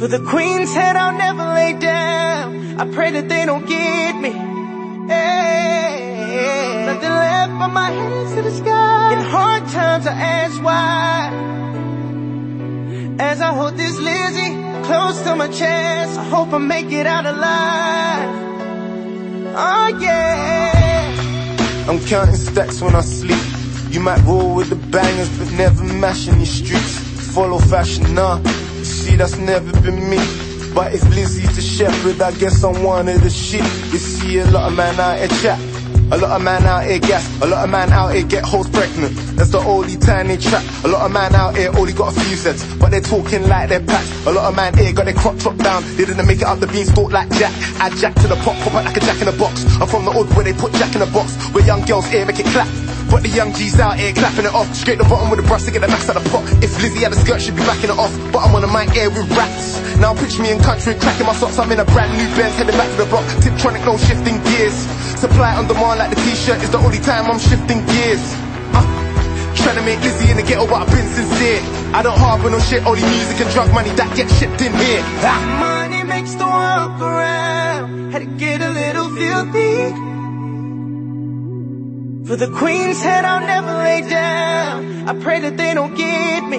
For the queen's head I'll never lay down. I pray that they don't get me. Hey, nothing left but my hands to the sky. In hard times I ask why. As I hold this Lizzie close to my chest, I hope I make it out alive. Oh yeah. I'm counting stacks when I sleep. You might roll with the bangers, but never mashing these streets. Follow fashion, nah. You see, that's never been me. But if Lizzie's the shepherd, I guess I'm one of the sheep. You see a lot of man out here chat, a lot of man out here gas, a lot of man out here get hoes pregnant. That's the only time they trap. A lot of man out here only got a few sets, but they're talking like they're packed. A lot of man here got their crop chopped down. They didn't make it up the beanstalk like Jack. Add Jack to the pot, pop out like a Jack in a box. I'm from the hood where they put Jack in a box, where young girls here make it clap. But the young G's out here clapping it off. Scrape the bottom with a brush to get the max out of the pot. If Lizzie had a skirt, she'd be backing it off. But I'm on a mic here with raps. Now picture me in country, cracking my socks. I'm in a brand new Benz, heading back to the block. Tiptronic, no shifting gears. Supply on demand like the t-shirt is the only time I'm shifting gears. Trying to make Lizzie in the ghetto, but I've been sincere. I don't harbour no shit, only music and drug money that gets shipped in here. Money makes the world go round. Had to get a little filthy. For the queen's head I'll never lay down. I pray that they don't get me.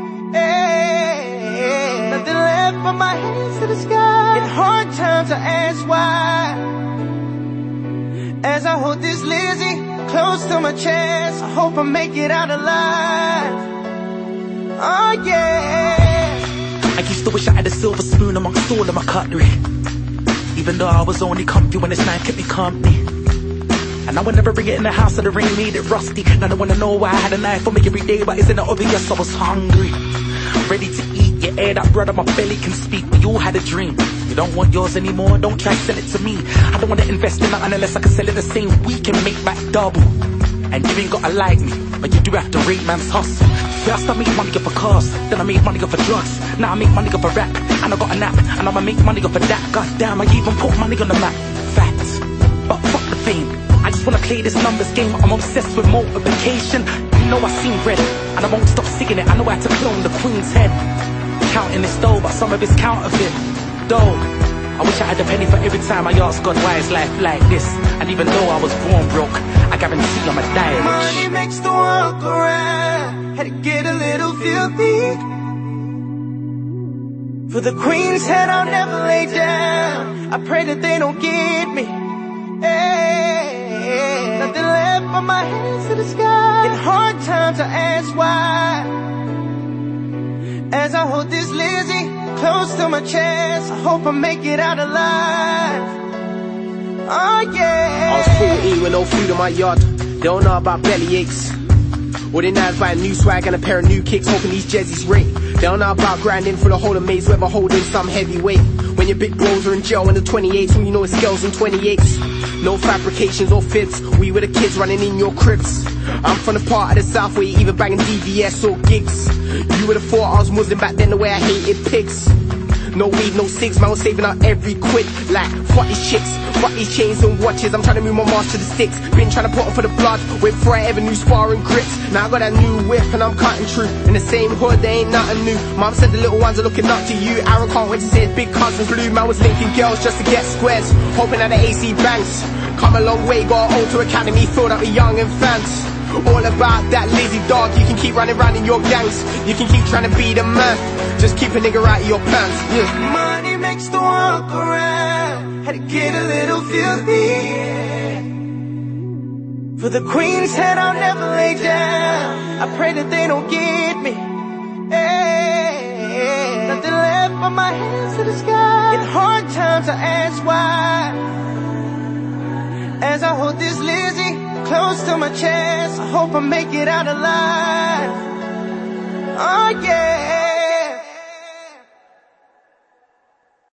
Hey, nothing left but my hands to the sky. In hard times I ask why. As I hold this Lizzie close to my chest, I hope I make it out alive. Oh yeah. I used to wish I had a silver spoon amongst all of my cutlery. Even though I was only comfy when this night kept me company. And I would never bring it in the house, so the ring made it rusty. Now they wanna know why I had a knife on me every day, but isn't it obvious I was hungry? Ready to eat, yeah, air that brother, my belly can speak. We all had a dream. You don't want yours anymore, don't try to sell it to me. I don't wanna invest in nothing unless I can sell it the same week and make back double. And you ain't gotta like me, but you do have to rate man's hustle. First I made money off of cars, then I made money off of drugs. Now I make money off of rap, and I got a nap, and I'ma make money off of that. Goddamn, I even put money on the map. Facts, but fuck the fame. I just wanna play this numbers game. I'm obsessed with multiplication. You know I seen red, and I won't stop singing it. I know how to clone the queen's head. Counting this dough, but some of it's counterfeit. Dough. I wish I had a penny for every time I ask God why is life like this. And even though I was born broke, I guarantee I'ma die rich. Money makes the world go round. Had to get a little filthy. For the queen's head I'll never lay down. I pray that they don't get me. Hey, nothing left but my hands to the sky. In hard times I ask why. As I hold this Lizzie close to my chest, I hope I make it out alive. Oh yeah. I was 14 with no food in my yard. They don't know about belly aches. All they know is buy a new swag and a pair of new kicks, hoping these jerseys rate. They don't know about grinding for the whole of maze, whether holding some heavy weight. When your big bros are in jail in the 28s, when you know it's girls in 28s. No fabrications or fibs, we were the kids running in your cribs. I'm from the part of the south where you either banging DVS or gigs. You would have thought I was Muslim back then the way I hated pigs. No weed, no cigs, man, I was saving up every quid. Like, fuck these chicks, fuck these chains and watches. I'm trying to move my Mars to the sticks. Been trying to put on for the blood with forever new sparring grips. Now I got that new whip and I'm cutting through. In the same hood, they ain't nothing new. Mom said the little ones are looking up to you. Aaron can't wait to see his big cousins blue. Man was linking girls just to get squares, hoping that the AC banks. Come a long way, got on to academy, filled up with young and fans. All about that lazy dog, you can keep running around in your gangs. You can keep trying to be the man, just keep a nigga out of your pants, yeah. Money makes the world go round. Had to get a little filthy. For the queen's head I'll never lay down. I pray that they don't get me. Hey, nothing left but my hands to the sky. In hard times I ask why. As I hold this Lizzie close to my chest, I hope I make it out alive. Oh yeah.